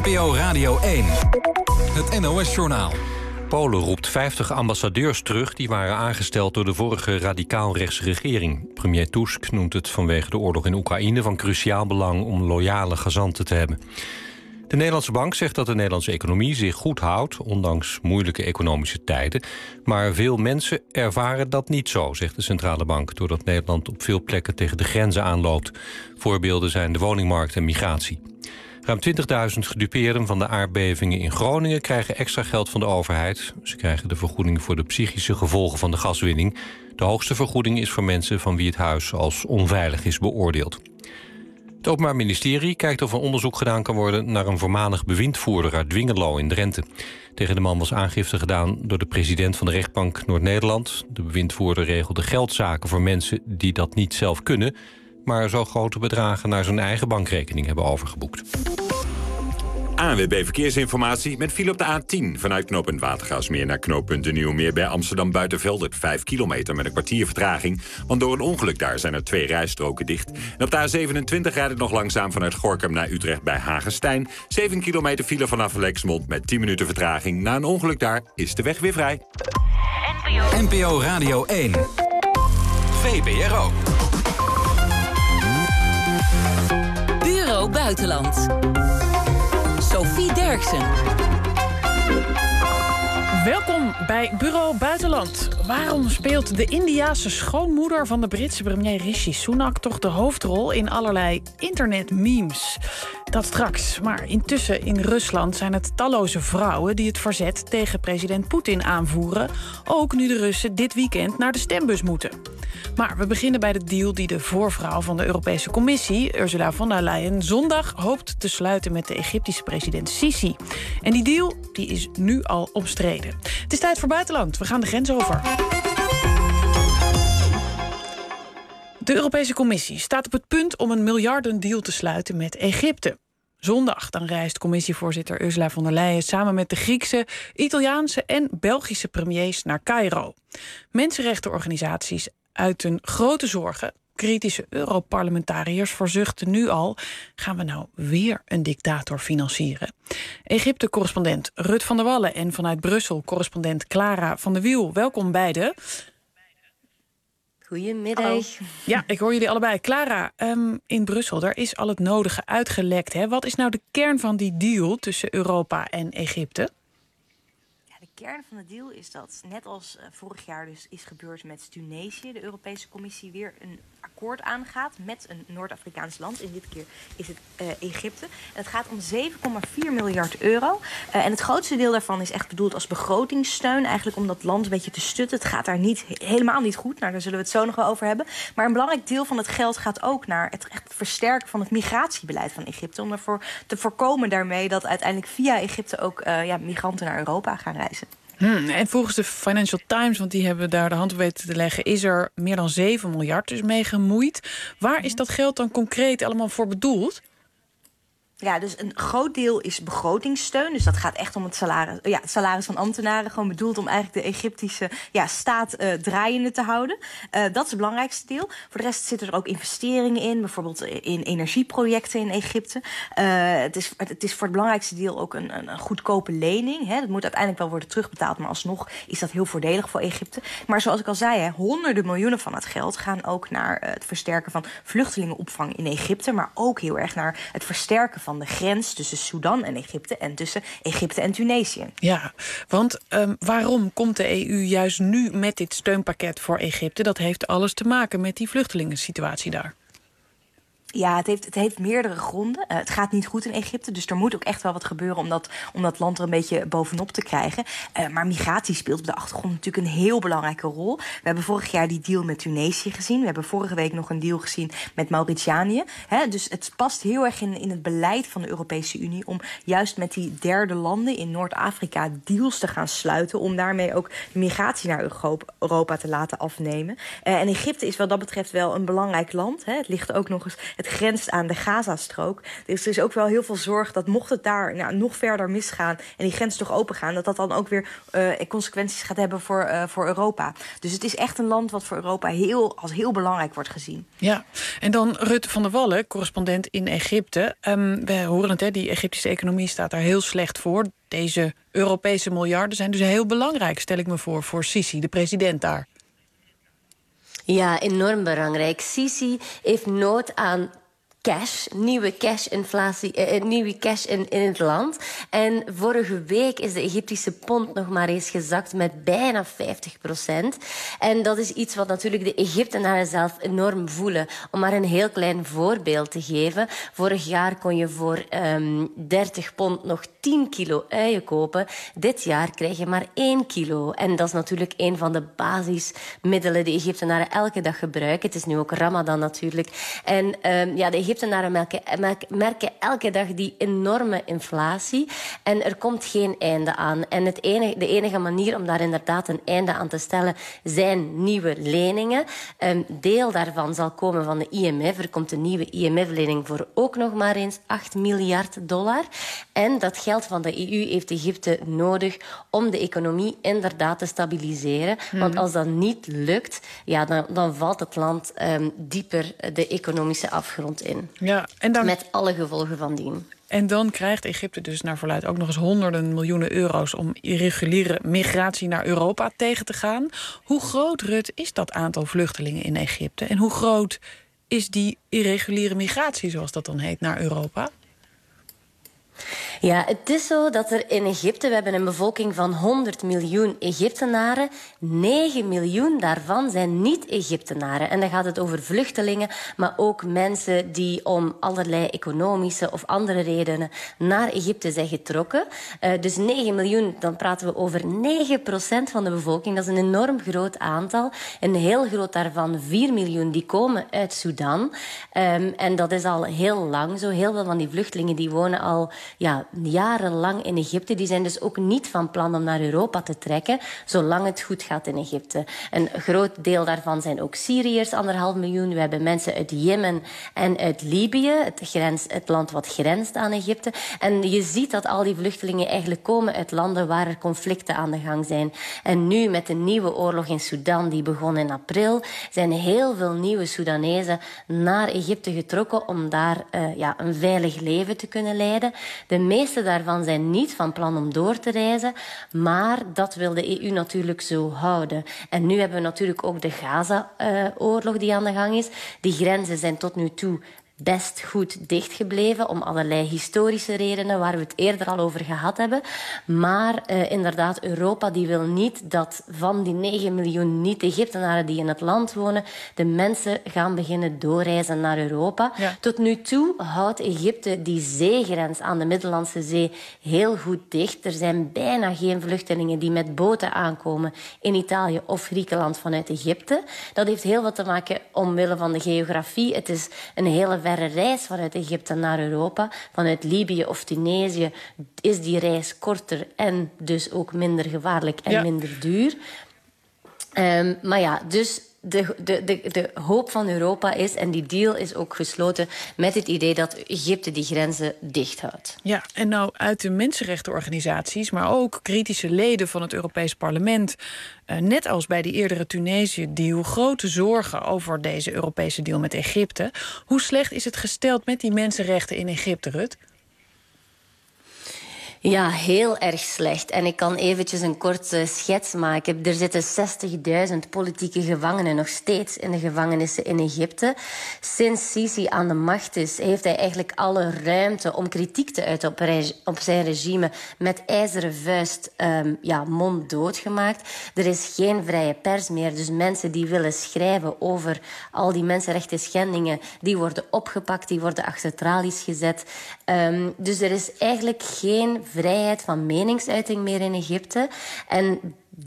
NPO Radio 1. Het NOS-journaal. Polen roept 50 ambassadeurs terug die waren aangesteld door de vorige radicaal-rechtse regering. Premier Tusk noemt het vanwege de oorlog in Oekraïne van cruciaal belang om loyale gezanten te hebben. De Nederlandse Bank zegt dat de Nederlandse economie zich goed houdt, ondanks moeilijke economische tijden. Maar veel mensen ervaren dat niet zo, zegt de centrale bank, doordat Nederland op veel plekken tegen de grenzen aanloopt. Voorbeelden zijn de woningmarkt en migratie. Ruim 20.000 gedupeerden van de aardbevingen in Groningen krijgen extra geld van de overheid. Ze krijgen de vergoeding voor de psychische gevolgen van de gaswinning. De hoogste vergoeding is voor mensen van wie het huis als onveilig is beoordeeld. Het Openbaar Ministerie kijkt of er onderzoek gedaan kan worden naar een voormalig bewindvoerder uit Dwingerlo in Drenthe. Tegen de man was aangifte gedaan door de president van de rechtbank Noord-Nederland. De bewindvoerder regelde geldzaken voor mensen die dat niet zelf kunnen, maar zo grote bedragen naar zijn eigen bankrekening hebben overgeboekt. ANWB Verkeersinformatie met file op de A10 vanuit knooppunt Watergraafsmeer naar knooppunt De Nieuwe Meer bij Amsterdam Buitenveldert. 5 kilometer met een kwartier vertraging, want door een ongeluk daar zijn er 2 rijstroken dicht. En op de A27 rijdt het nog langzaam vanuit Gorinchem naar Utrecht bij Hagestein. 7 kilometer file vanaf Lexmond met 10 minuten vertraging. Na een ongeluk daar is de weg weer vrij. NPO Radio 1. VPRO. Bureau Buitenland. Sophie Derksen. Welkom bij Bureau Buitenland. Waarom speelt de Indiase schoonmoeder van de Britse premier Rishi Sunak toch de hoofdrol in allerlei internetmemes? Dat straks. Maar intussen in Rusland zijn het talloze vrouwen die het verzet tegen president Poetin aanvoeren. Ook nu de Russen dit weekend naar de stembus moeten. Maar we beginnen bij de deal die de voorvrouw van de Europese Commissie, Ursula von der Leyen, zondag hoopt te sluiten met de Egyptische president Sisi. En die deal die is nu al omstreden. Het is tijd voor buitenland. We gaan de grens over. De Europese Commissie staat op het punt om een miljardendeal te sluiten met Egypte. Zondag dan reist commissievoorzitter Ursula von der Leyen samen met de Griekse, Italiaanse en Belgische premiers naar Caïro. Mensenrechtenorganisaties uiten grote zorgen. Kritische Europarlementariërs verzuchten nu al: gaan we nou weer een dictator financieren? Egypte-correspondent Rut van der Wallen en vanuit Brussel correspondent Clara van der Wiel. Welkom beiden. Goedemiddag. Hallo. Ja, ik hoor jullie allebei. Clara, in Brussel, daar is al het nodige uitgelekt. Hè? Wat is nou de kern van die deal tussen Europa en Egypte? De kern van de deal is dat, net als vorig jaar dus is gebeurd met Tunesië, de Europese Commissie weer een akkoord aangaat met een Noord-Afrikaans land. En dit keer is het Egypte. En het gaat om 7,4 miljard euro. En het grootste deel daarvan is echt bedoeld als begrotingssteun. Eigenlijk om dat land een beetje te stutten. Het gaat daar helemaal niet goed. Nou, daar zullen we het zo nog wel over hebben. Maar een belangrijk deel van het geld gaat ook naar het echt versterken van het migratiebeleid van Egypte. Om ervoor te voorkomen daarmee dat uiteindelijk via Egypte ook migranten naar Europa gaan reizen. En volgens de Financial Times, want die hebben daar de hand op weten te leggen, is er meer dan 7 miljard dus mee gemoeid. Waar is dat geld dan concreet allemaal voor bedoeld? Ja, dus een groot deel is begrotingssteun. Dus dat gaat echt om het salaris van ambtenaren. Gewoon bedoeld om eigenlijk de Egyptische staat draaiende te houden. Dat is het belangrijkste deel. Voor de rest zitten er ook investeringen in. Bijvoorbeeld in energieprojecten in Egypte. Het is voor het belangrijkste deel ook een goedkope lening. Hè. Dat moet uiteindelijk wel worden terugbetaald. Maar alsnog is dat heel voordelig voor Egypte. Maar zoals ik al zei, honderden miljoenen van het geld gaan ook naar het versterken van vluchtelingenopvang in Egypte. Maar ook heel erg naar het versterken van de grens tussen Sudan en Egypte en tussen Egypte en Tunesië. Ja, want waarom komt de EU juist nu met dit steunpakket voor Egypte? Dat heeft alles te maken met die vluchtelingensituatie daar. Ja, het heeft meerdere gronden. Het gaat niet goed in Egypte, dus er moet ook echt wel wat gebeuren om dat land er een beetje bovenop te krijgen. Maar migratie speelt op de achtergrond natuurlijk een heel belangrijke rol. We hebben vorig jaar die deal met Tunesië gezien. We hebben vorige week nog een deal gezien met Mauritanië. Dus het past heel erg in het beleid van de Europese Unie om juist met die derde landen in Noord-Afrika deals te gaan sluiten, om daarmee ook de migratie naar Europa te laten afnemen. En Egypte is wat dat betreft wel een belangrijk land. Het ligt ook nog eens Het grenst aan de Gazastrook. Dus er is ook wel heel veel zorg dat mocht het daar nog verder misgaan en die grens toch open gaan, dat dan ook weer consequenties gaat hebben voor Europa. Dus het is echt een land wat voor Europa als heel belangrijk wordt gezien. Ja, en dan Rut van der Wallen, correspondent in Egypte. We horen het, die Egyptische economie staat daar heel slecht voor. Deze Europese miljarden zijn dus heel belangrijk, stel ik me voor Sisi, de president daar. Ja, enorm belangrijk. Sisi heeft nood aan cash, nieuwe cash in het land. En vorige week is de Egyptische pond nog maar eens gezakt met bijna 50%. En dat is iets wat natuurlijk de Egyptenaren zelf enorm voelen. Om maar een heel klein voorbeeld te geven. Vorig jaar kon je voor 30 pond nog 10 kilo uien kopen. Dit jaar krijg je maar 1 kilo. En dat is natuurlijk een van de basismiddelen die Egyptenaren elke dag gebruiken. Het is nu ook Ramadan natuurlijk. En de Egyptenaren merken elke dag die enorme inflatie. En er komt geen einde aan. En de enige manier om daar inderdaad een einde aan te stellen zijn nieuwe leningen. Een deel daarvan zal komen van de IMF. Er komt een nieuwe IMF-lening voor ook nog maar eens $8 miljard. En dat geld van de EU heeft Egypte nodig om de economie inderdaad te stabiliseren. Want als dat niet lukt, dan valt het land dieper de economische afgrond in. Ja, en dan, met alle gevolgen van dien. En dan krijgt Egypte dus naar verluidt ook nog eens honderden miljoenen euro's om irreguliere migratie naar Europa tegen te gaan. Hoe groot, Rut, is dat aantal vluchtelingen in Egypte? En hoe groot is die irreguliere migratie, zoals dat dan heet, naar Europa? Ja, het is zo dat er in Egypte, we hebben een bevolking van 100 miljoen Egyptenaren. 9 miljoen daarvan zijn niet-Egyptenaren. En dan gaat het over vluchtelingen, maar ook mensen die om allerlei economische of andere redenen naar Egypte zijn getrokken. Dus 9 miljoen, dan praten we over 9% van de bevolking. Dat is een enorm groot aantal. Een heel groot daarvan, 4 miljoen, die komen uit Sudan. En dat is al heel lang zo. Heel veel van die vluchtelingen die wonen al jarenlang in Egypte. Die zijn dus ook niet van plan om naar Europa te trekken, zolang het goed gaat in Egypte. Een groot deel daarvan zijn ook Syriërs, 1,5 miljoen. We hebben mensen uit Jemen en uit Libië, het land wat grenst aan Egypte. En je ziet dat al die vluchtelingen eigenlijk komen uit landen waar er conflicten aan de gang zijn. En nu met de nieuwe oorlog in Sudan, die begon in april, zijn heel veel nieuwe Soedanezen naar Egypte getrokken om daar een veilig leven te kunnen leiden. De meeste daarvan zijn niet van plan om door te reizen, maar dat wil de EU natuurlijk zo houden. En nu hebben we natuurlijk ook de Gaza-oorlog die aan de gang is. Die grenzen zijn tot nu toe best goed dichtgebleven om allerlei historische redenen waar we het eerder al over gehad hebben. Maar inderdaad, Europa die wil niet dat van die 9 miljoen niet-Egyptenaren die in het land wonen, de mensen gaan beginnen doorreizen naar Europa. Ja. Tot nu toe houdt Egypte die zeegrens aan de Middellandse Zee heel goed dicht. Er zijn bijna geen vluchtelingen die met boten aankomen in Italië of Griekenland vanuit Egypte. Dat heeft heel wat te maken omwille van de geografie. Het is een hele verre reis vanuit Egypte naar Europa. Vanuit Libië of Tunesië is die reis korter en dus ook minder gevaarlijk en minder duur. Dus de hoop van Europa is, en die deal is ook gesloten met het idee dat Egypte die grenzen dicht houdt. Ja, en nou uit de mensenrechtenorganisaties, maar ook kritische leden van het Europees Parlement, net als bij die eerdere Tunesië-deal, grote zorgen over deze Europese deal met Egypte. Hoe slecht is het gesteld met die mensenrechten in Egypte, Rut? Ja, heel erg slecht. En ik kan eventjes een korte schets maken. Er zitten 60.000 politieke gevangenen nog steeds in de gevangenissen in Egypte. Sinds Sisi aan de macht is, heeft hij eigenlijk alle ruimte om kritiek te uiten op zijn regime met ijzeren vuist monddood gemaakt. Er is geen vrije pers meer. Dus mensen die willen schrijven over al die mensenrechten schendingen, die worden opgepakt, die worden achter tralies gezet. Dus er is eigenlijk geen vrijheid van meningsuiting meer in Egypte. En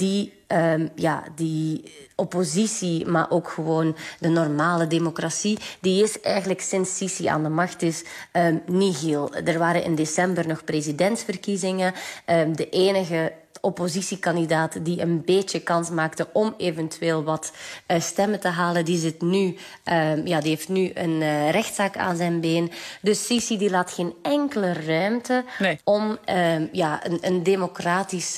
die oppositie, maar ook gewoon de normale democratie, die is eigenlijk sinds Sisi aan de macht is nihil. Er waren in december nog presidentsverkiezingen. De enige oppositiekandidaat die een beetje kans maakte om eventueel wat stemmen te halen. Die heeft nu een rechtszaak aan zijn been. Dus Sisi die laat geen enkele ruimte om een democratisch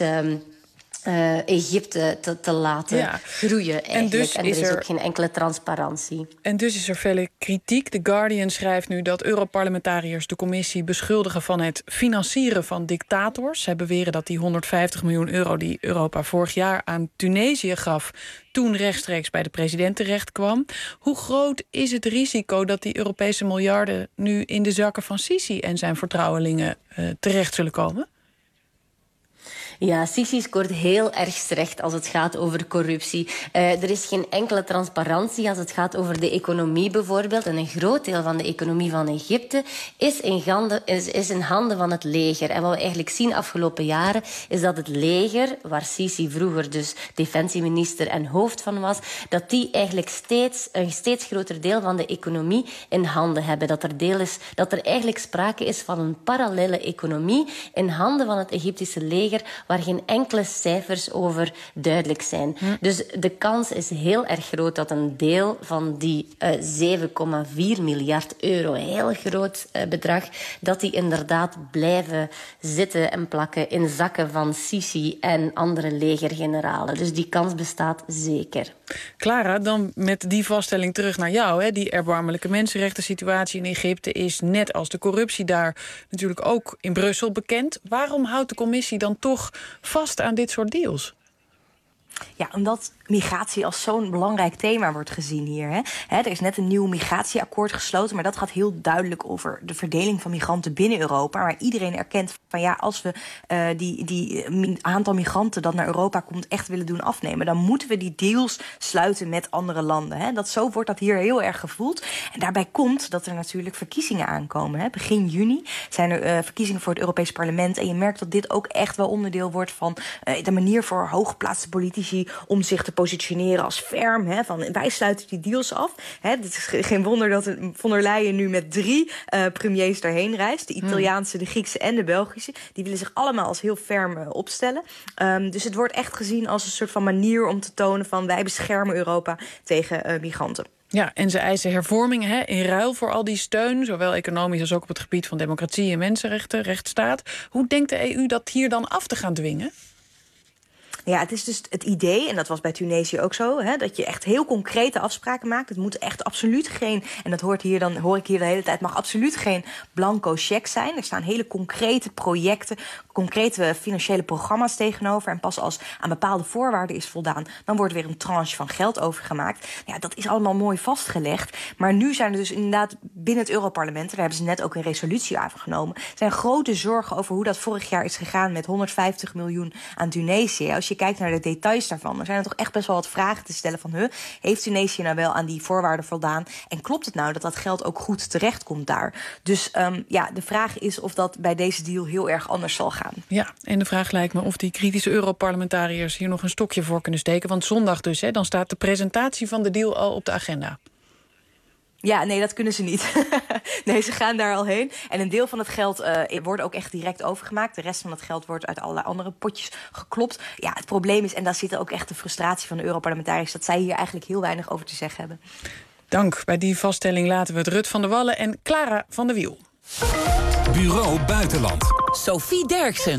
Egypte te laten groeien eigenlijk. En er is ook geen enkele transparantie. En dus is er vele kritiek. The Guardian schrijft nu dat Europarlementariërs de commissie beschuldigen van het financieren van dictators. Zij beweren dat die 150 miljoen euro die Europa vorig jaar aan Tunesië gaf, toen rechtstreeks bij de president terecht kwam. Hoe groot is het risico dat die Europese miljarden nu in de zakken van Sisi en zijn vertrouwelingen terecht zullen komen? Ja, Sisi scoort heel erg slecht als het gaat over corruptie. Er is geen enkele transparantie als het gaat over de economie bijvoorbeeld. En een groot deel van de economie van Egypte is in handen van het leger. En wat we eigenlijk zien afgelopen jaren is dat het leger, waar Sisi vroeger dus defensieminister en hoofd van was, dat die eigenlijk een steeds groter deel van de economie in handen hebben. Dat er eigenlijk sprake is van een parallele economie in handen van het Egyptische leger, waar geen enkele cijfers over duidelijk zijn. Dus de kans is heel erg groot dat een deel van die 7,4 miljard euro, een heel groot bedrag, dat die inderdaad blijven zitten en plakken in zakken van Sisi en andere legergeneralen. Dus die kans bestaat zeker. Clara, dan met die vaststelling terug naar jou. Hè? Die erbarmelijke mensenrechten situatie in Egypte is net als de corruptie daar natuurlijk ook in Brussel bekend. Waarom houdt de commissie dan toch vast aan dit soort deals? Ja, omdat migratie als zo'n belangrijk thema wordt gezien hier. Er is net een nieuw migratieakkoord gesloten, maar dat gaat heel duidelijk over de verdeling van migranten binnen Europa. Waar iedereen erkent van als we die aantal migranten dat naar Europa komt echt willen doen afnemen, dan moeten we die deals sluiten met andere landen. Zo wordt dat hier heel erg gevoeld. En daarbij komt dat er natuurlijk verkiezingen aankomen. Begin juni zijn er verkiezingen voor het Europees Parlement. En je merkt dat dit ook echt wel onderdeel wordt van de manier voor hooggeplaatste politici om zich te positioneren als ferm. Van wij sluiten die deals af. Het is geen wonder dat von der Leyen nu met 3 premiers daarheen reist. De Italiaanse, de Griekse en de Belgische. Die willen zich allemaal als heel ferm opstellen. Dus het wordt echt gezien als een soort van manier om te tonen van wij beschermen Europa tegen migranten. Ja, en ze eisen hervormingen in ruil voor al die steun, zowel economisch als ook op het gebied van democratie en mensenrechten, rechtsstaat. Hoe denkt de EU dat hier dan af te gaan dwingen? Ja, het is dus het idee, en dat was bij Tunesië ook zo, dat je echt heel concrete afspraken maakt. Het moet echt absoluut geen, en dat hoor ik hier de hele tijd, mag absoluut geen blanco cheque zijn. Er staan hele concrete projecten, concrete financiële programma's tegenover. En pas als aan bepaalde voorwaarden is voldaan, dan wordt er weer een tranche van geld overgemaakt. Ja, dat is allemaal mooi vastgelegd. Maar nu zijn er dus inderdaad binnen het Europarlement, daar hebben ze net ook een resolutie aangenomen, zijn grote zorgen over hoe dat vorig jaar is gegaan met 150 miljoen aan Tunesië. Als je kijkt naar de details daarvan, dan zijn er toch echt best wel wat vragen te stellen van heeft Tunesië nou wel aan die voorwaarden voldaan? En klopt het nou dat dat geld ook goed terechtkomt daar? Dus de vraag is of dat bij deze deal heel erg anders zal gaan. Ja, en de vraag lijkt me of die kritische Europarlementariërs hier nog een stokje voor kunnen steken. Want zondag dus, dan staat de presentatie van de deal al op de agenda. Ja, nee, dat kunnen ze niet. Nee, ze gaan daar al heen. En een deel van het geld wordt ook echt direct overgemaakt. De rest van het geld wordt uit allerlei andere potjes geklopt. Ja, het probleem is, en daar zit ook echt de frustratie van de Europarlementariërs, dat zij hier eigenlijk heel weinig over te zeggen hebben. Dank. Bij die vaststelling laten we het Rut van der Wallen en Clara van der Wiel. Bureau Buitenland. Sophie Derksen.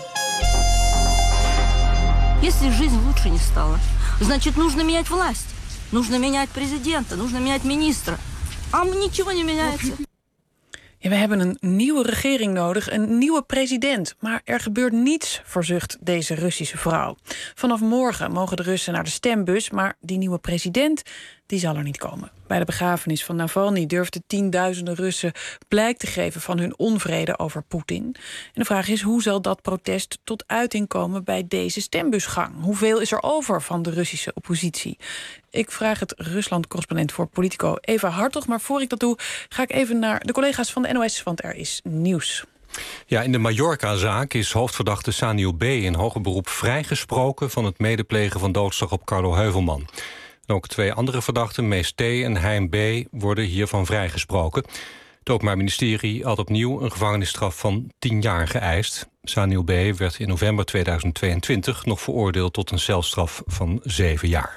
Если жизнь лучше не стала, значит, нужно менять власть. Нужно менять президента, нужно менять министра. А ничего не меняется. Ja, we hebben een nieuwe regering nodig, een nieuwe president. Maar er gebeurt niets, verzucht deze Russische vrouw. Vanaf morgen mogen de Russen naar de stembus, maar die nieuwe president, die zal er niet komen. Bij de begrafenis van Navalny durfden tienduizenden Russen blijk te geven van hun onvrede over Poetin. En de vraag is, hoe zal dat protest tot uiting komen bij deze stembusgang? Hoeveel is er over van de Russische oppositie? Ik vraag het Rusland-correspondent voor Politico Eva Hartog. Maar voor ik dat doe, ga ik even naar de collega's van de NOS, want er is nieuws. Ja, in de Mallorca-zaak is hoofdverdachte Saniel B. in hoger beroep vrijgesproken van het medeplegen van doodslag op Carlo Heuvelman. En ook 2 andere verdachten, Mees T. en Hein B. worden hiervan vrijgesproken. Het Openbaar Ministerie had opnieuw een gevangenisstraf van 10 jaar geëist. Sanil B. werd in november 2022 nog veroordeeld tot een celstraf van 7 jaar.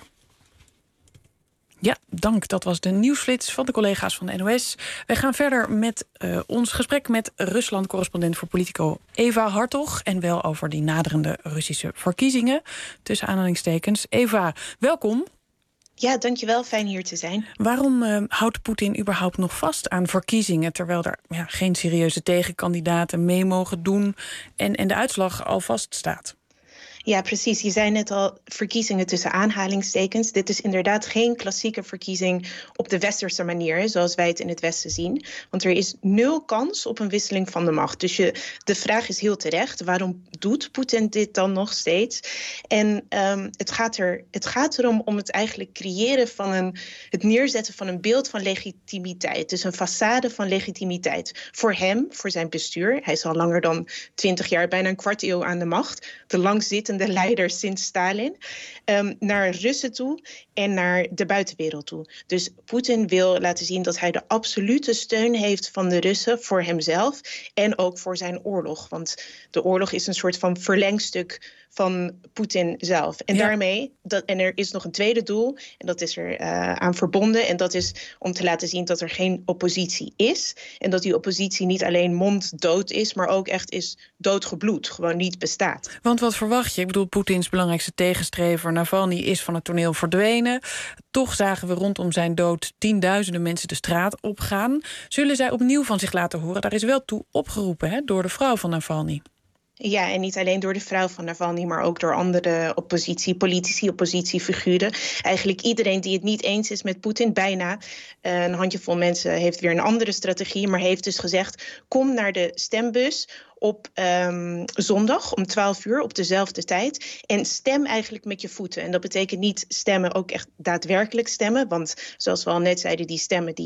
Ja, dank. Dat was de nieuwsflits van de collega's van de NOS. Wij gaan verder met ons gesprek met Rusland-correspondent voor Politico Eva Hartog. En wel over die naderende Russische verkiezingen. Tussen aanhalingstekens. Eva, welkom. Ja, dankjewel. Fijn hier te zijn. Waarom houdt Poetin überhaupt nog vast aan verkiezingen, terwijl er geen serieuze tegenkandidaten mee mogen doen en de uitslag al vaststaat? Ja, precies. Je zei net al, verkiezingen tussen aanhalingstekens. Dit is inderdaad geen klassieke verkiezing op de westerse manier, zoals wij het in het Westen zien. Want er is 0 kans op een wisseling van de macht. Dus de vraag is heel terecht. Waarom doet Poetin dit dan nog steeds? En het gaat erom om het eigenlijk creëren van het neerzetten van een beeld van legitimiteit. Dus een façade van legitimiteit. Voor hem, voor zijn bestuur. Hij is al langer dan 20 jaar, bijna een kwart eeuw aan de macht. De langzittende leider sinds Stalin, naar Russen toe en naar de buitenwereld toe. Dus Poetin wil laten zien dat hij de absolute steun heeft van de Russen voor hemzelf en ook voor zijn oorlog. Want de oorlog is een soort van verlengstuk van Poetin zelf. En daarmee, en er is nog een tweede doel, en dat is er aan verbonden, en dat is om te laten zien dat er geen oppositie is. En dat die oppositie niet alleen monddood is, maar ook echt is doodgebloed, gewoon niet bestaat. Want wat verwacht je? Ik bedoel, Poetins belangrijkste tegenstrever Navalny is van het toneel verdwenen. Toch zagen we rondom zijn dood tienduizenden mensen de straat opgaan. Zullen zij opnieuw van zich laten horen? Daar is wel toe opgeroepen door de vrouw van Navalny. Ja, en niet alleen door de vrouw van Navalny, maar ook door andere politici, oppositiefiguren. Eigenlijk iedereen die het niet eens is met Poetin, bijna. Een handjevol mensen heeft weer een andere strategie, maar heeft dus gezegd, kom naar de stembus op zondag om 12 uur op dezelfde tijd. En stem eigenlijk met je voeten. En dat betekent niet stemmen, ook echt daadwerkelijk stemmen. Want zoals we al net zeiden, die stemmen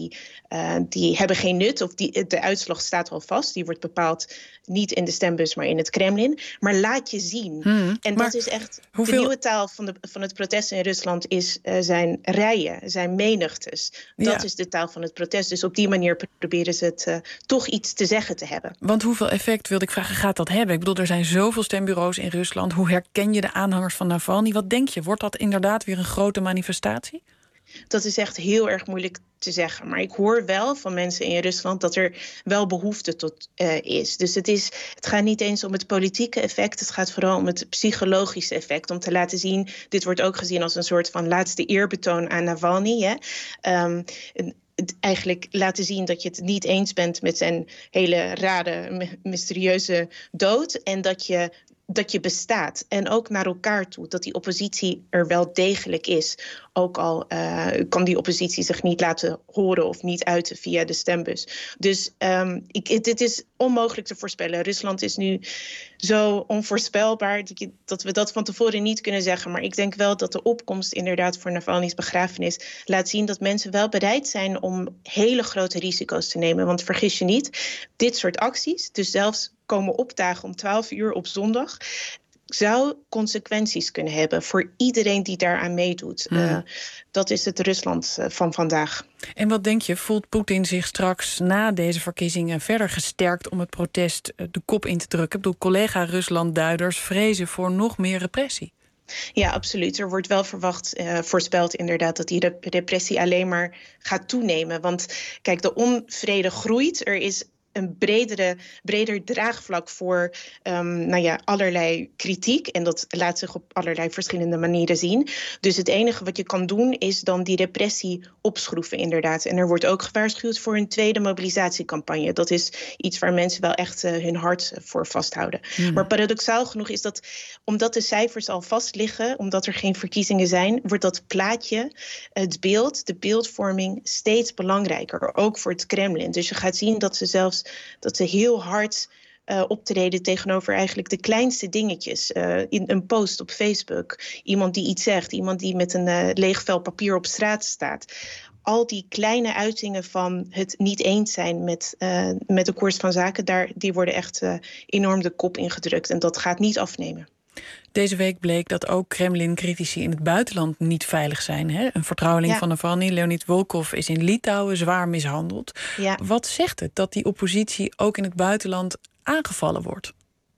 die hebben geen nut. Of de uitslag staat al vast. Die wordt bepaald niet in de stembus, maar in het Kremlin. Maar laat je zien. En dat is echt de nieuwe taal van het protest in Rusland zijn rijen, zijn menigtes. Dat is de taal van het protest. Dus op die manier proberen ze het toch iets te zeggen te hebben. Want hoeveel effect, wilde ik vragen, gaat dat hebben? Ik bedoel, er zijn zoveel stembureaus in Rusland. Hoe herken je de aanhangers van Navalny? Wat denk je? Wordt dat inderdaad weer een grote manifestatie? Dat is echt heel erg moeilijk te zeggen. Maar ik hoor wel van mensen in Rusland dat er wel behoefte tot is. Dus het gaat niet eens om het politieke effect. Het gaat vooral om het psychologische effect. Om te laten zien, dit wordt ook gezien als een soort van laatste eerbetoon aan Navalny. Eigenlijk laten zien dat je het niet eens bent met zijn hele rare, mysterieuze dood. En dat je bestaat. En ook naar elkaar toe. Dat die oppositie er wel degelijk is. Ook al kan die oppositie zich niet laten horen of niet uiten via de stembus. Dus dit is onmogelijk te voorspellen. Rusland is nu zo onvoorspelbaar dat we dat van tevoren niet kunnen zeggen. Maar ik denk wel dat de opkomst inderdaad voor Navalny's begrafenis laat zien dat mensen wel bereid zijn om hele grote risico's te nemen. Want vergis je niet, dit soort acties, dus zelfs komen opdagen om 12 uur op zondag, zou consequenties kunnen hebben voor iedereen die daaraan meedoet. Dat is het Rusland van vandaag. En wat denk je, voelt Poetin zich straks na deze verkiezingen verder gesterkt om het protest de kop in te drukken? Ik bedoel, collega-Rusland-duiders vrezen voor nog meer repressie. Ja, absoluut. Er wordt wel voorspeld inderdaad dat die repressie alleen maar gaat toenemen. Want kijk, de onvrede groeit. Er is een breder draagvlak voor allerlei kritiek. En dat laat zich op allerlei verschillende manieren zien. Dus het enige wat je kan doen is dan die repressie opschroeven inderdaad. En er wordt ook gewaarschuwd voor een tweede mobilisatiecampagne. Dat is iets waar mensen wel echt hun hart voor vasthouden. Maar paradoxaal genoeg is dat, omdat de cijfers al vast liggen, omdat er geen verkiezingen zijn, wordt dat plaatje, het beeld, de beeldvorming steeds belangrijker. Ook voor het Kremlin. Dus je gaat zien dat ze heel hard optreden tegenover eigenlijk de kleinste dingetjes. In een post op Facebook. Iemand die iets zegt. Iemand die met een leeg vel papier op straat staat. Al die kleine uitingen van het niet eens zijn met de koers van zaken, die worden echt enorm de kop ingedrukt. En dat gaat niet afnemen. Deze week bleek dat ook Kremlin-critici in het buitenland niet veilig zijn. Hè? Een vertrouweling van Navalny, Leonid Volkov, is in Litouwen zwaar mishandeld. Ja. Wat zegt het dat die oppositie ook in het buitenland aangevallen wordt?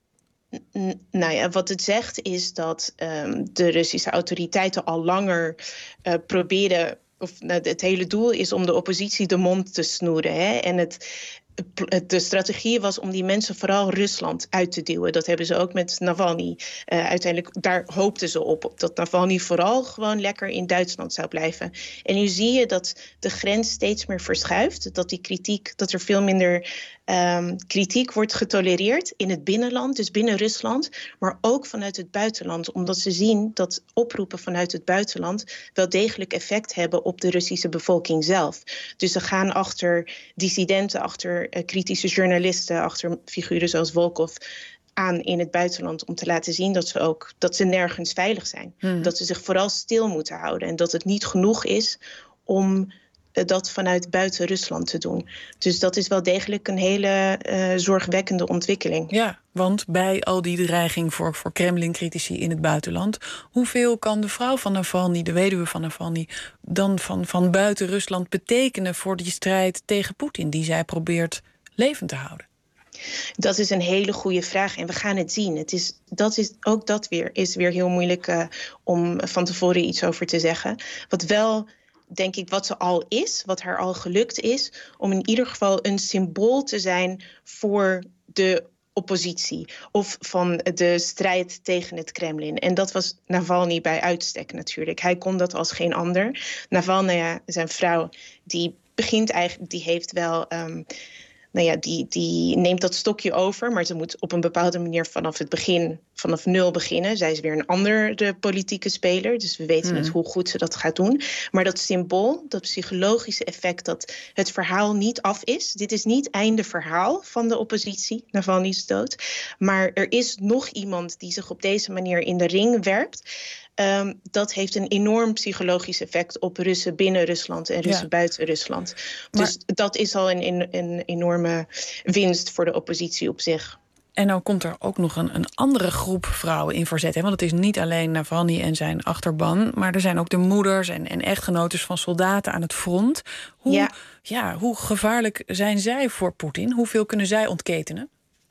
Nou ja, wat het zegt is dat de Russische autoriteiten al langer proberen... Het hele doel is om de oppositie de mond te snoeren. Hè? En de strategie was om die mensen vooral Rusland uit te duwen. Dat hebben ze ook met Navalny. Uiteindelijk, daar hoopten ze op. Dat Navalny vooral gewoon lekker in Duitsland zou blijven. En nu zie je dat de grens steeds meer verschuift. Dat er veel minder kritiek wordt getolereerd in het binnenland. Dus binnen Rusland. Maar ook vanuit het buitenland. Omdat ze zien dat oproepen vanuit het buitenland wel degelijk effect hebben op de Russische bevolking zelf. Dus ze gaan achter dissidenten, achter kritische journalisten, achter figuren zoals Volkov aan in het buitenland om te laten zien dat ze nergens veilig zijn. Dat ze zich vooral stil moeten houden en dat het niet genoeg is om dat vanuit buiten Rusland te doen. Dus dat is wel degelijk een hele zorgwekkende ontwikkeling. Ja, want bij al die dreiging voor Kremlin-critici in het buitenland, hoeveel kan de vrouw van Navalny, de weduwe van Navalny, dan van buiten Rusland betekenen voor die strijd tegen Poetin die zij probeert levend te houden? Dat is een hele goede vraag en we gaan het zien. Dat is weer heel moeilijk om van tevoren iets over te zeggen. Wat wel, denk ik, wat ze al is, wat haar al gelukt is, om in ieder geval een symbool te zijn voor de oppositie of van de strijd tegen het Kremlin. En dat was Navalny bij uitstek natuurlijk. Hij kon dat als geen ander. Navalny, zijn vrouw, die heeft wel... die neemt dat stokje over, maar ze moet op een bepaalde manier vanaf nul beginnen. Zij is weer een andere politieke speler, dus we weten niet hoe goed ze dat gaat doen. Maar dat symbool, dat psychologische effect dat het verhaal niet af is. Dit is niet einde verhaal van de oppositie, Navalny's dood. Maar er is nog iemand die zich op deze manier in de ring werpt. Dat heeft een enorm psychologisch effect op Russen binnen Rusland en Russen buiten Rusland. Dus dat is al een enorme winst voor de oppositie op zich. En dan komt er ook nog een andere groep vrouwen in verzet. Hè? Want het is niet alleen Navalny en zijn achterban, maar er zijn ook de moeders en echtgenotes van soldaten aan het front. Hoe gevaarlijk zijn zij voor Poetin? Hoeveel kunnen zij ontketenen?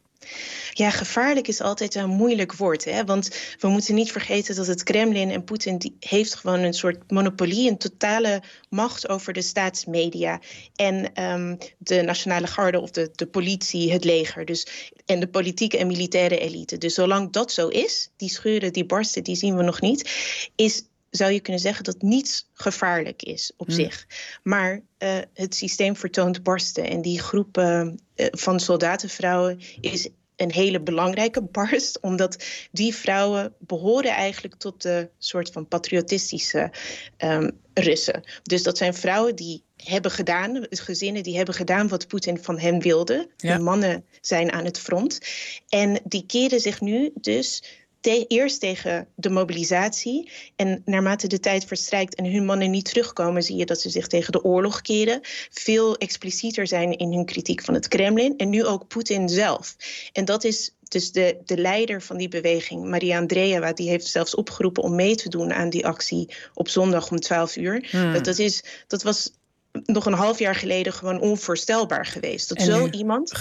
Ja, gevaarlijk is altijd een moeilijk woord. Hè? Want we moeten niet vergeten dat het Kremlin en Poetin die heeft gewoon een soort monopolie, een totale macht over de staatsmedia en de nationale garde of de politie, het leger. Dus, en de politieke en militaire elite. Dus zolang dat zo is, die scheuren, die barsten, die zien we nog niet, zou je kunnen zeggen dat niets gevaarlijk is op zich. Maar het systeem vertoont barsten. En die groep van soldatenvrouwen is een hele belangrijke barst, omdat die vrouwen behoren eigenlijk tot de soort van patriotistische Russen. Dus dat zijn vrouwen die hebben gedaan, gezinnen die hebben gedaan wat Poetin van hen wilde. Ja. De mannen zijn aan het front. En die keren zich nu dus eerst tegen de mobilisatie. En naarmate de tijd verstrijkt en hun mannen niet terugkomen, zie je dat ze zich tegen de oorlog keren. Veel explicieter zijn in hun kritiek van het Kremlin. En nu ook Poetin zelf. En dat is dus de leider van die beweging, Maria Andreeva, die heeft zelfs opgeroepen om mee te doen aan die actie op zondag om 12 uur. Dat was nog een half jaar geleden gewoon onvoorstelbaar geweest. Dat zo iemand,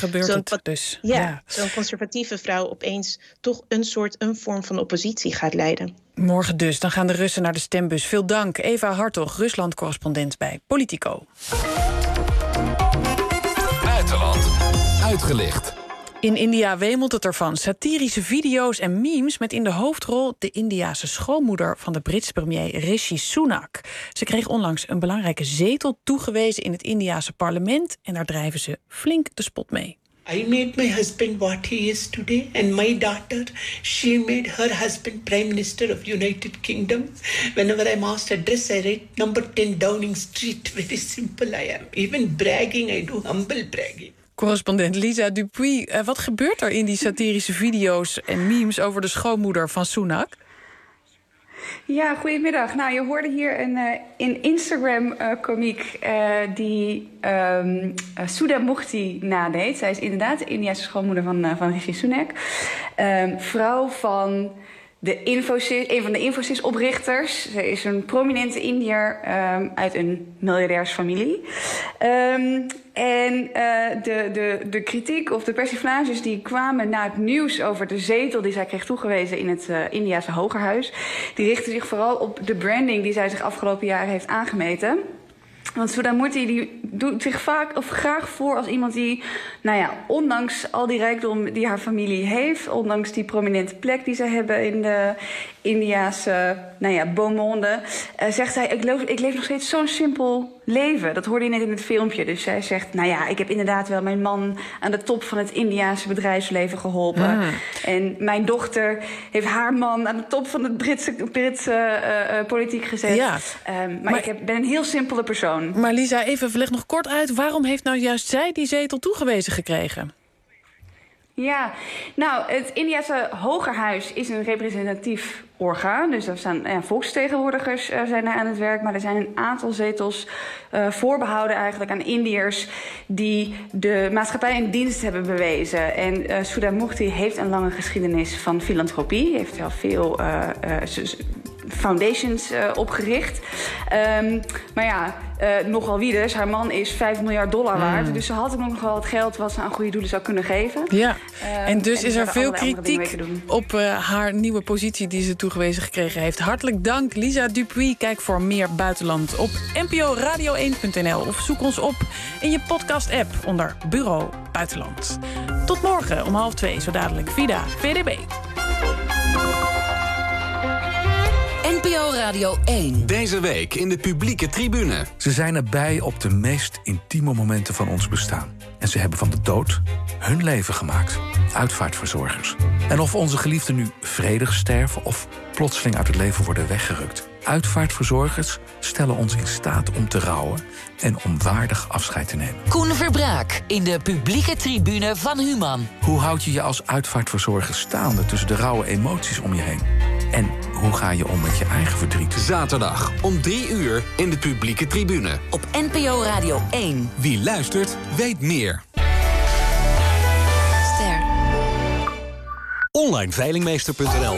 zo'n conservatieve vrouw opeens toch een vorm van oppositie gaat leiden. Morgen dus, dan gaan de Russen naar de stembus. Veel dank, Eva Hartog, Rusland-correspondent bij Politico. Buitenland uitgelicht. In India wemelt het ervan. Satirische video's en memes met in de hoofdrol de Indiase schoonmoeder van de Britse premier Rishi Sunak. Ze kreeg onlangs een belangrijke zetel toegewezen in het Indiase parlement en daar drijven ze flink de spot mee. I made my husband what he is today, and my daughter, she made her husband Prime Minister of United Kingdom. Whenever I'm asked address, I write number 10 Downing Street. Very simple I am. Even bragging, I do humble bragging. Correspondent Lisa Dupuy, wat gebeurt er in die satirische video's en memes over de schoonmoeder van Sunak? Ja, goedemiddag. Nou, je hoorde hier een Instagram-komiek die Sudha Mukti nadeed. Zij is inderdaad de Indiase schoonmoeder van Rishi Sunak. Vrouw van een van de Infosys-oprichters. Ze is een prominente Indiër uit een miljardairsfamilie. En de kritiek of de persiflages die kwamen na het nieuws over de zetel die zij kreeg toegewezen in het Indiase Hogerhuis, die richten zich vooral op de branding die zij zich afgelopen jaren heeft aangemeten. Want Sudhamurti die doet zich vaak of graag voor als iemand die, ondanks al die rijkdom die haar familie heeft, ondanks die prominente plek die ze hebben in de Indiase, beau monde, zegt zij, ik leef nog steeds zo'n simpel leven. Dat hoorde je net in het filmpje. Dus zij zegt, ik heb inderdaad wel mijn man aan de top van het Indiase bedrijfsleven geholpen. En mijn dochter heeft haar man aan de top van de Britse politiek gezet. Ja. Maar ik ben een heel simpele persoon. Maar Lisa, even leg nog kort uit, waarom heeft nou juist zij die zetel toegewezen gekregen? Ja, het Indiase Hogerhuis is een representatief orgaan. Dus er staan volksvertegenwoordigers zijn daar aan het werk. Maar er zijn een aantal zetels voorbehouden eigenlijk aan Indiërs die de maatschappij in dienst hebben bewezen. En Sudhamurti heeft een lange geschiedenis van filantropie. Heeft wel veel foundations opgericht. Nogal wie dus. Haar man is $5 miljard waard. Dus ze had ook nog wel het geld wat ze aan goede doelen zou kunnen geven. Ja, en dus is er veel kritiek op haar nieuwe positie die ze toegewezen gekregen heeft. Hartelijk dank, Lisa Dupuy. Kijk voor meer buitenland op nporadio1.nl of zoek ons op in je podcast-app onder Bureau Buitenland. Tot morgen om 1:30, zo dadelijk Vida VDB. NPO Radio 1. Deze week in de publieke tribune. Ze zijn erbij op de meest intieme momenten van ons bestaan. En ze hebben van de dood hun leven gemaakt. Uitvaartverzorgers. En of onze geliefden nu vredig sterven of plotseling uit het leven worden weggerukt. Uitvaartverzorgers stellen ons in staat om te rouwen en om waardig afscheid te nemen. Koen Verbraak in de publieke tribune van Human. Hoe houd je je als uitvaartverzorger staande tussen de rauwe emoties om je heen? En hoe ga je om met je eigen verdriet? Zaterdag om 3:00 in de publieke tribune. Op NPO Radio 1. Wie luistert, weet meer. Ster. Onlineveilingmeester.nl.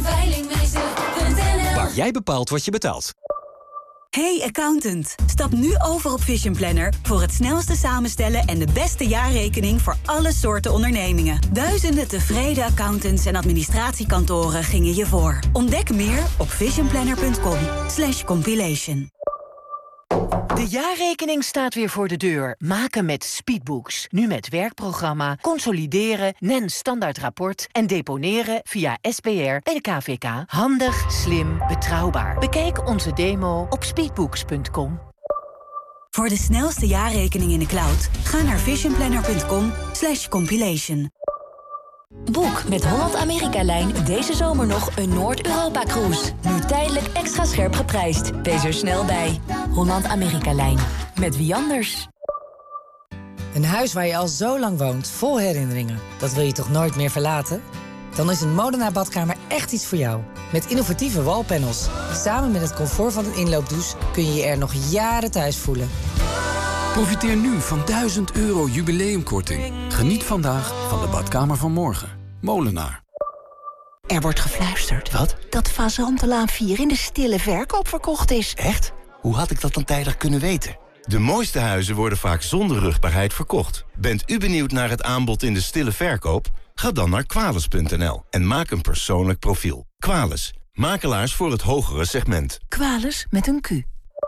Waar jij bepaalt wat je betaalt. Hey accountant, stap nu over op Vision Planner voor het snelste samenstellen en de beste jaarrekening voor alle soorten ondernemingen. Duizenden tevreden accountants en administratiekantoren gingen je voor. Ontdek meer op visionplanner.com/compilation. De jaarrekening staat weer voor de deur. Maken met Speedbooks. Nu met werkprogramma, consolideren, NEN standaardrapport en deponeren via SPR bij de KVK. Handig, slim, betrouwbaar. Bekijk onze demo op speedbooks.com. Voor de snelste jaarrekening in de cloud, ga naar visionplanner.com/compilation. Boek met Holland-Amerika-lijn deze zomer nog een Noord-Europa-cruise. Nu tijdelijk extra scherp geprijsd. Wees er snel bij. Holland-Amerika-lijn. Met wie anders? Een huis waar je al zo lang woont, vol herinneringen. Dat wil je toch nooit meer verlaten? Dan is een Modena badkamer echt iets voor jou. Met innovatieve wallpanels. Samen met het comfort van een inloopdouche kun je je er nog jaren thuis voelen. Profiteer nu van €1000 jubileumkorting. Geniet vandaag van de badkamer van morgen. Molenaar. Er wordt gefluisterd. Wat? Dat Fazantenlaan 4 in de stille verkoop verkocht is. Echt? Hoe had ik dat dan tijdig kunnen weten? De mooiste huizen worden vaak zonder rugbaarheid verkocht. Bent u benieuwd naar het aanbod in de stille verkoop? Ga dan naar Quales.nl en maak een persoonlijk profiel. Quales, makelaars voor het hogere segment. Quales met een Q.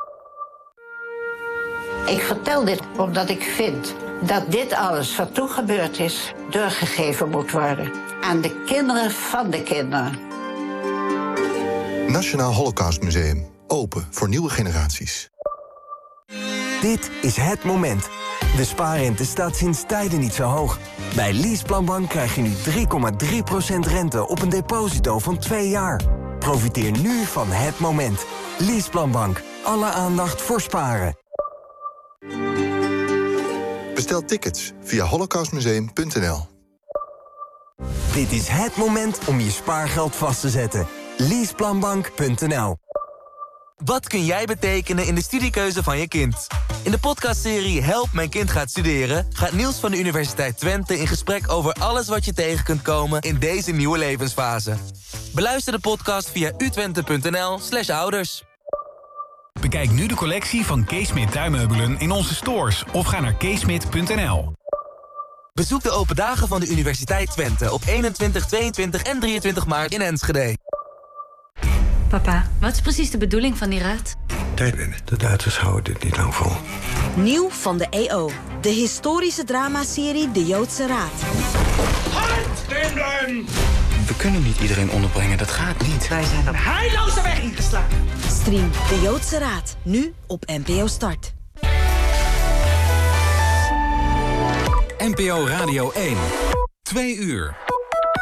Ik vertel dit omdat ik vind dat dit alles wat toen gebeurd is doorgegeven moet worden aan de kinderen van de kinderen. Nationaal Holocaustmuseum. Open voor nieuwe generaties. Dit is het moment. De spaarrente staat sinds tijden niet zo hoog. Bij Leaseplanbank krijg je nu 3,3% rente op een deposito van 2 jaar. Profiteer nu van het moment. Leaseplanbank. Alle aandacht voor sparen. Bestel tickets via holocaustmuseum.nl. Dit is het moment om je spaargeld vast te zetten. Leaseplanbank.nl. Wat kun jij betekenen in de studiekeuze van je kind? In de podcastserie Help, mijn kind gaat studeren gaat Niels van de Universiteit Twente in gesprek over alles wat je tegen kunt komen in deze nieuwe levensfase. Beluister de podcast via utwente.nl/ouders. Bekijk nu de collectie van Kees Smit tuinmeubelen in onze stores of ga naar keesmit.nl. Bezoek de open dagen van de Universiteit Twente op 21, 22 en 23 maart in Enschede. Papa, wat is precies de bedoeling van die raad? Tijd winnen. De Duitsers houden dit niet lang vol. Nieuw van de EO. De historische dramaserie De Joodse Raad. We kunnen niet iedereen onderbrengen, dat gaat niet. Wij zijn een heilloze weg ingeslagen. Stream De Joodse Raad. Nu op NPO Start. NPO Radio 1. 2 uur.